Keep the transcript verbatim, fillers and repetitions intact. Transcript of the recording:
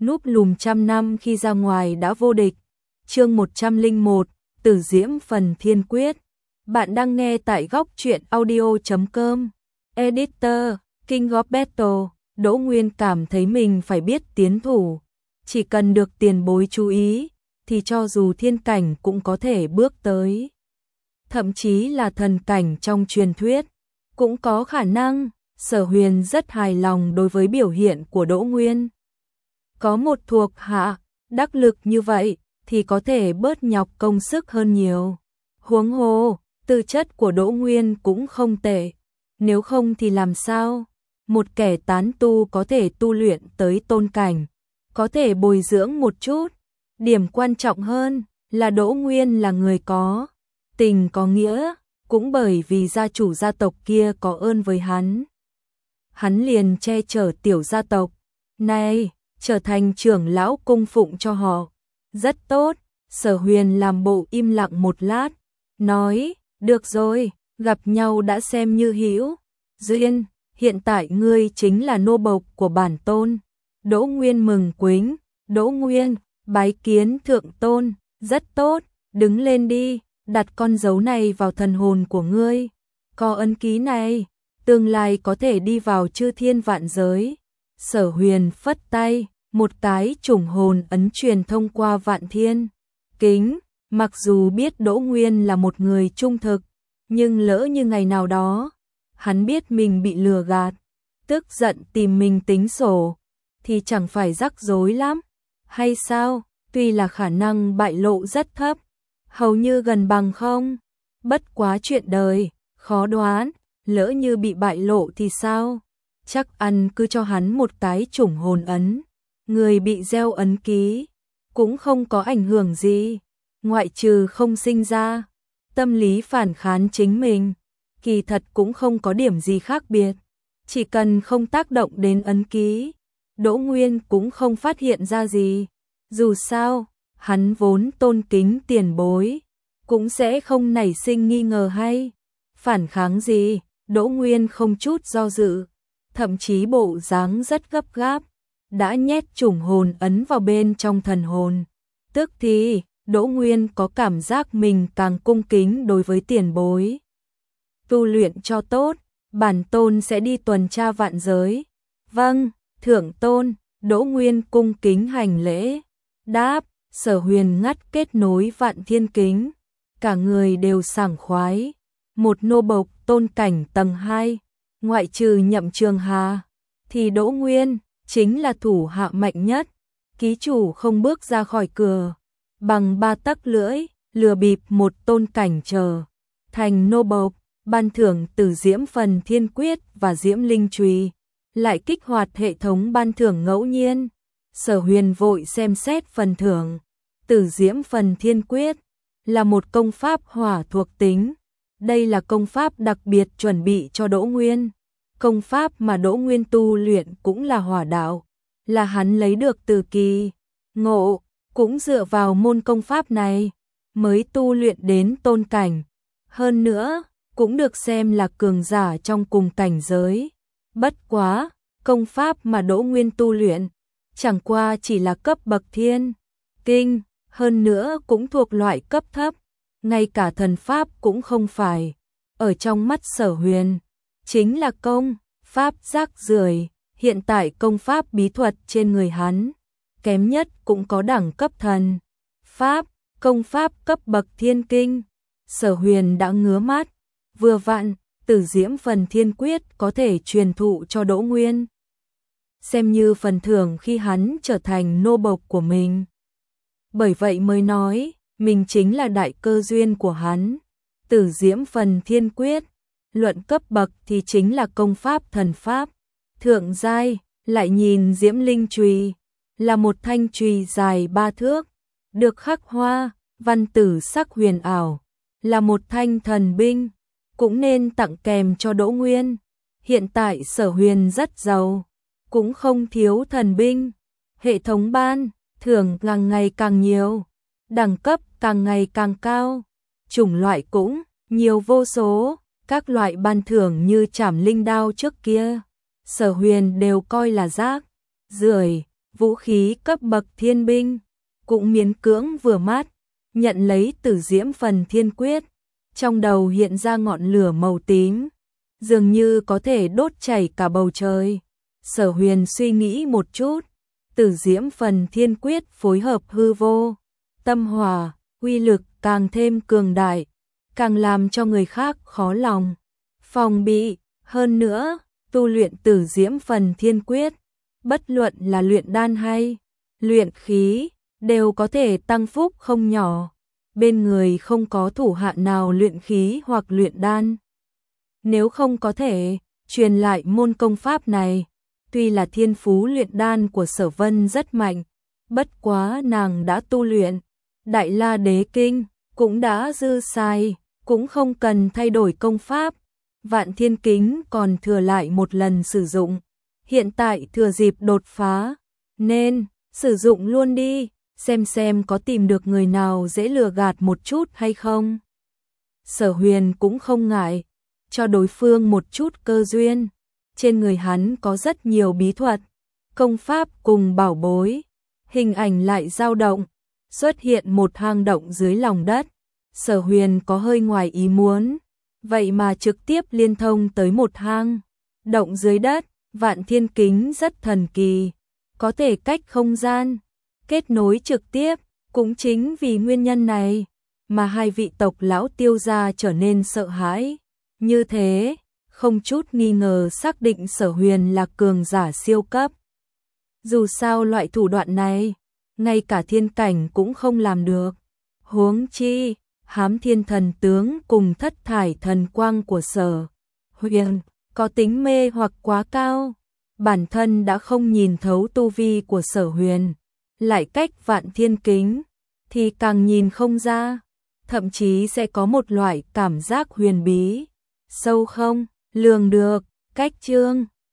núp lùm trăm năm khi ra ngoài đã vô địch. Chương một trăm lẻ một, Tử Diễm phần Thiên Quyết. Bạn đang nghe tại góc truyện audio chấm com. Editor, King of Battle. Đỗ Nguyên cảm thấy mình phải biết tiến thủ. Chỉ cần được tiền bối chú ý, thì cho dù thiên cảnh cũng có thể bước tới. Thậm chí là thần cảnh trong truyền thuyết, cũng có khả năng. Sở Huyền rất hài lòng đối với biểu hiện của Đỗ Nguyên. Có một thuộc hạ đắc lực như vậy thì có thể bớt nhọc công sức hơn nhiều. Huống hồ, tư chất của Đỗ Nguyên cũng không tệ. Nếu không thì làm sao một kẻ tán tu có thể tu luyện tới tôn cảnh, có thể bồi dưỡng một chút. Điểm quan trọng hơn là Đỗ Nguyên là người có tình có nghĩa, cũng bởi vì gia chủ gia tộc kia có ơn với hắn. Hắn liền che chở tiểu gia tộc này, trở thành trưởng lão cung phụng cho họ. Rất tốt. Sở Huyền làm bộ im lặng một lát, nói, được rồi, gặp nhau đã xem như hữu duyên, hiện tại ngươi chính là nô bộc của bản tôn. Đỗ Nguyên mừng quính, Đỗ Nguyên, bái kiến thượng tôn. Rất tốt, đứng lên đi, đặt con dấu này vào thần hồn của ngươi. Có ấn ký này, tương lai có thể đi vào chư thiên vạn giới. Sở Huyền phất tay, một cái trùng hồn ấn truyền thông qua vạn thiên kính. Mặc dù biết Đỗ Nguyên là một người trung thực, nhưng lỡ như ngày nào đó hắn biết mình bị lừa gạt, tức giận tìm mình tính sổ, thì chẳng phải rắc rối lắm, hay sao? Tuy là khả năng bại lộ rất thấp, hầu như gần bằng không. Bất quá chuyện đời khó đoán, lỡ như bị bại lộ thì sao? Chắc ăn cứ cho hắn một cái trùng hồn ấn. Người bị gieo ấn ký cũng không có ảnh hưởng gì, ngoại trừ không sinh ra tâm lý phản kháng chính mình. Kỳ thật cũng không có điểm gì khác biệt, chỉ cần không tác động đến ấn ký, Đỗ Nguyên cũng không phát hiện ra gì. Dù sao, hắn vốn tôn kính tiền bối, cũng sẽ không nảy sinh nghi ngờ hay phản kháng gì. Đỗ Nguyên không chút do dự, thậm chí bộ dáng rất gấp gáp, đã nhét trùng hồn ấn vào bên trong thần hồn. Tức thì, Đỗ Nguyên có cảm giác mình càng cung kính đối với tiền bối. Tu luyện cho tốt, bản tôn sẽ đi tuần tra vạn giới. Vâng, thượng tôn. Đỗ Nguyên cung kính hành lễ. Đáp. Sở Huyền ngắt kết nối vạn thiên kính, cả người đều sảng khoái. Một nô bộc tôn cảnh tầng hai, ngoại trừ Nhậm Trường Hà, thì Đỗ Nguyên chính là thủ hạ mạnh nhất. Ký chủ không bước ra khỏi cửa, bằng ba tấc lưỡi, lừa bịp một tôn cảnh trở thành nô bộc, ban thưởng Tử Diễm phần Thiên Quyết và Diễm Linh Chùy, lại kích hoạt hệ thống ban thưởng ngẫu nhiên. Sở Huyền vội xem xét phần thưởng. Tử Diễm phần Thiên Quyết là một công pháp hỏa thuộc tính. Đây là công pháp đặc biệt chuẩn bị cho Đỗ Nguyên. Công pháp mà Đỗ Nguyên tu luyện cũng là hỏa đạo, là hắn lấy được từ Kỳ Ngộ, cũng dựa vào môn công pháp này mới tu luyện đến tôn cảnh. Hơn nữa, cũng được xem là cường giả trong cùng cảnh giới. Bất quá, công pháp mà Đỗ Nguyên tu luyện chẳng qua chỉ là cấp bậc thiên kinh, hơn nữa cũng thuộc loại cấp thấp, ngay cả thần pháp cũng không phải. Ở trong mắt Sở Huyền, chính là công pháp rác rưởi. Hiện tại công pháp bí thuật trên người hắn, kém nhất cũng có đẳng cấp thần pháp, công pháp cấp bậc thiên kinh. Sở Huyền đã ngứa mắt, vừa vặn, Tử Diễm phần Thiên Quyết có thể truyền thụ cho Đỗ Nguyên, xem như phần thưởng khi hắn trở thành nô bộc của mình. Bởi vậy mới nói, mình chính là đại cơ duyên của hắn. Tử Diễm phần Thiên Quyết, luận cấp bậc thì chính là công pháp thần pháp thượng giai. Lại nhìn Diễm Linh Chùy, là một thanh chùy dài ba thước, được khắc hoa văn tử sắc huyền ảo, là một thanh thần binh, cũng nên tặng kèm cho Đỗ Nguyên. Hiện tại Sở Huyền rất giàu, cũng không thiếu thần binh. Hệ thống ban thưởng càng ngày càng nhiều, đẳng cấp càng ngày càng cao, chủng loại cũng nhiều vô số. Các loại ban thưởng như Trảm Linh Đao trước kia, Sở Huyền đều coi là rác rưởi, vũ khí cấp bậc thiên binh, cũng miễn cưỡng vừa mắt, nhận lấy Tử Diễm Phần Thiên Quyết, trong đầu hiện ra ngọn lửa màu tím, dường như có thể đốt chảy cả bầu trời. Sở Huyền suy nghĩ một chút, Tử Diễm Phần Thiên Quyết phối hợp hư vô, tâm hỏa, uy lực càng thêm cường đại, càng làm cho người khác khó lòng phòng bị. Hơn nữa, tu luyện Tử Diễm Phần Thiên Quyết, bất luận là luyện đan hay luyện khí, đều có thể tăng phúc không nhỏ. Bên người không có thủ hạ nào luyện khí hoặc luyện đan, nếu không có thể truyền lại môn công pháp này. Tuy là thiên phú luyện đan của Sở Vân rất mạnh, bất quá nàng đã tu luyện Đại La Đế Kinh, cũng đã dư xài, cũng không cần thay đổi công pháp. Vạn Thiên Kính còn thừa lại một lần sử dụng, hiện tại thừa dịp đột phá, nên sử dụng luôn đi, xem xem có tìm được người nào dễ lừa gạt một chút hay không. Sở Huyền cũng không ngại cho đối phương một chút cơ duyên. Trên người hắn có rất nhiều bí thuật, công pháp cùng bảo bối. Hình ảnh lại dao động, xuất hiện một hang động dưới lòng đất. Sở Huyền có hơi ngoài ý muốn, vậy mà trực tiếp liên thông tới một hang động dưới đất. Vạn Thiên Kính rất thần kỳ, có thể cách không gian kết nối trực tiếp. Cũng chính vì nguyên nhân này mà hai vị tộc lão Tiêu gia trở nên sợ hãi. Như thế, không chút nghi ngờ xác định Sở Huyền là cường giả siêu cấp. Dù sao loại thủ đoạn này, ngay cả thiên cảnh cũng không làm được. Huống chi, Hám Thiên Thần Tướng cùng Thất Thải Thần Quang của Sở Huyền có tính mê hoặc quá cao. Bản thân đã không nhìn thấu tu vi của Sở Huyền, lại cách Vạn Thiên Kính thì càng nhìn không ra, thậm chí sẽ có một loại cảm giác huyền bí, sâu không lường được. Cách chương